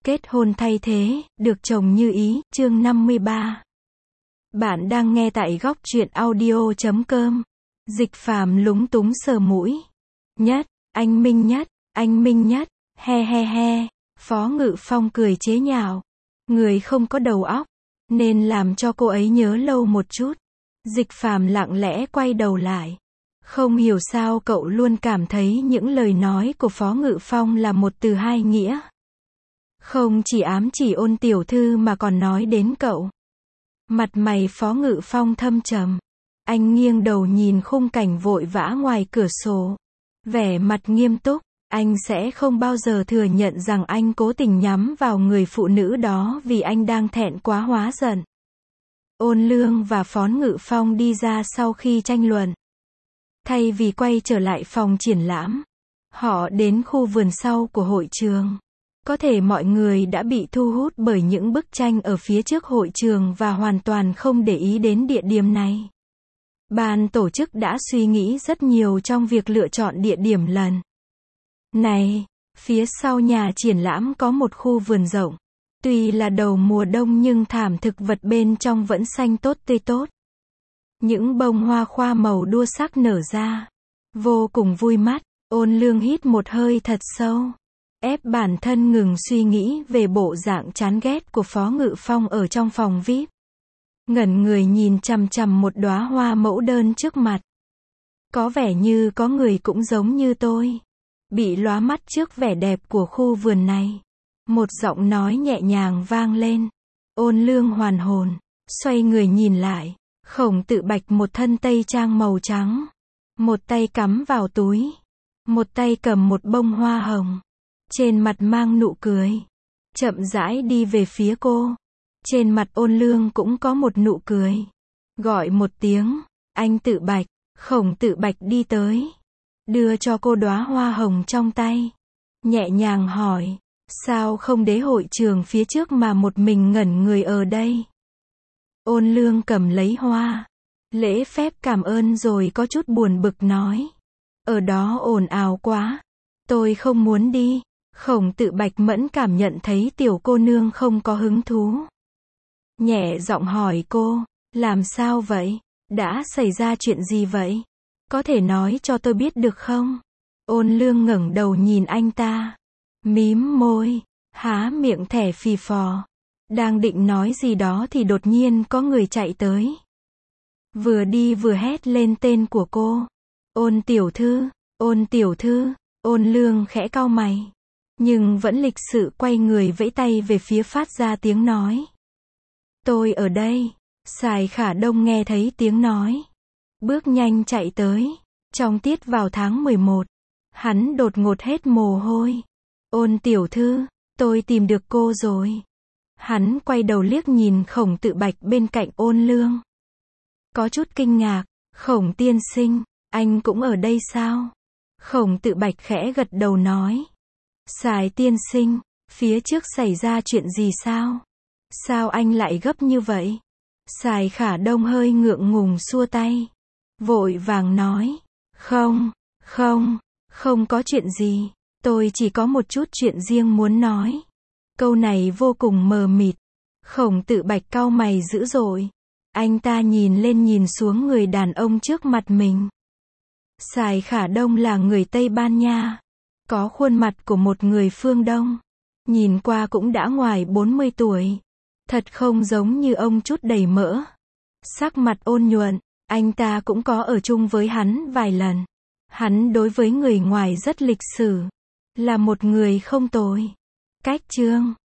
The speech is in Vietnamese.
Kết hôn thay thế, được chồng như ý, chương 53. Bạn đang nghe tại góc truyện audio.com. Dịch Phàm lúng túng sờ mũi. Nhất, anh Minh Nhất, he he he. Phó Ngự Phong cười chế nhạo. Người không có đầu óc, nên làm cho cô ấy nhớ lâu một chút. Dịch Phàm lặng lẽ quay đầu lại. Không hiểu sao cậu luôn cảm thấy những lời nói của Phó Ngự Phong là một từ hai nghĩa. Không chỉ ám chỉ Ôn tiểu thư mà còn nói đến cậu. Mặt mày Phó Ngự Phong thâm trầm. Anh nghiêng đầu nhìn khung cảnh vội vã ngoài cửa sổ. Vẻ mặt nghiêm túc, anh sẽ không bao giờ thừa nhận rằng anh cố tình nhắm vào người phụ nữ đó vì anh đang thẹn quá hóa giận. Ôn Lương và Phó Ngự Phong đi ra sau khi tranh luận. Thay vì quay trở lại phòng triển lãm, họ đến khu vườn sau của hội trường. Có thể mọi người đã bị thu hút bởi những bức tranh ở phía trước hội trường và hoàn toàn không để ý đến địa điểm này. Ban tổ chức đã suy nghĩ rất nhiều trong việc lựa chọn địa điểm lần này. Phía sau nhà triển lãm có một khu vườn rộng. Tuy là đầu mùa đông nhưng thảm thực vật bên trong vẫn xanh tốt tươi tốt. Những bông hoa khoa màu đua sắc nở ra. Vô cùng vui mắt. Ôn Lương hít một hơi thật sâu. Ép bản thân ngừng suy nghĩ về bộ dạng chán ghét của Phó Ngự Phong ở trong phòng VIP. Ngẩn người nhìn chằm chằm một đóa hoa mẫu đơn trước mặt. Có vẻ như có người cũng giống như tôi. Bị lóa mắt trước vẻ đẹp của khu vườn này. Một giọng nói nhẹ nhàng vang lên. Ôn Lương hoàn hồn. Xoay người nhìn lại. Khổng Tự Bạch một thân tây trang màu trắng. Một tay cắm vào túi. Một tay cầm một bông hoa hồng. Trên mặt mang nụ cười. Chậm rãi đi về phía cô. Trên mặt Ôn Lương cũng có một nụ cười. Gọi một tiếng. Anh Tự Bạch. Khổng Tự Bạch đi tới. Đưa cho cô đóa hoa hồng trong tay. Nhẹ nhàng hỏi. Sao không đến hội trường phía trước mà một mình ngẩn người ở đây? Ôn Lương cầm lấy hoa. Lễ phép cảm ơn rồi có chút buồn bực nói. Ở đó ồn ào quá. Tôi không muốn đi. Khổng Tự Bạch mẫn cảm nhận thấy tiểu cô nương không có hứng thú. Nhẹ giọng hỏi cô. Làm sao vậy? Đã xảy ra chuyện gì vậy? Có thể nói cho tôi biết được không? Ôn Lương ngẩng đầu nhìn anh ta. Mím môi. Há miệng thẻ phì phò. Đang định nói gì đó thì đột nhiên có người chạy tới. Vừa đi vừa hét lên tên của cô. Ôn tiểu thư, Ôn tiểu thư. Ôn Lương khẽ cau mày. Nhưng vẫn lịch sự quay người vẫy tay về phía phát ra tiếng nói. Tôi ở đây. Sài Khả Đông nghe thấy tiếng nói. Bước nhanh chạy tới. Trong tiết vào tháng 11. Hắn đột ngột hết mồ hôi. Ôn tiểu thư, tôi tìm được cô rồi. Hắn quay đầu liếc nhìn Khổng Tự Bạch bên cạnh Ôn Lương. Có chút kinh ngạc. Khổng tiên sinh, anh cũng ở đây sao? Khổng Tự Bạch khẽ gật đầu nói. Sài tiên sinh, phía trước xảy ra chuyện gì sao? Sao anh lại gấp như vậy? Sài Khả Đông hơi ngượng ngùng xua tay. Vội vàng nói. Không có chuyện gì. Tôi chỉ có một chút chuyện riêng muốn nói. Câu này vô cùng mờ mịt. Khổng Tự Bạch cau mày dữ dội. Anh ta nhìn lên nhìn xuống người đàn ông trước mặt mình. Sài Khả Đông là người Tây Ban Nha. Có khuôn mặt của một người phương Đông. Nhìn qua cũng đã ngoài 40 tuổi. Thật không giống như ông chút đầy mỡ. Sắc mặt ôn nhuận. Anh ta cũng có ở chung với hắn vài lần. Hắn đối với người ngoài rất lịch sự. Là một người không tồi. Cách chương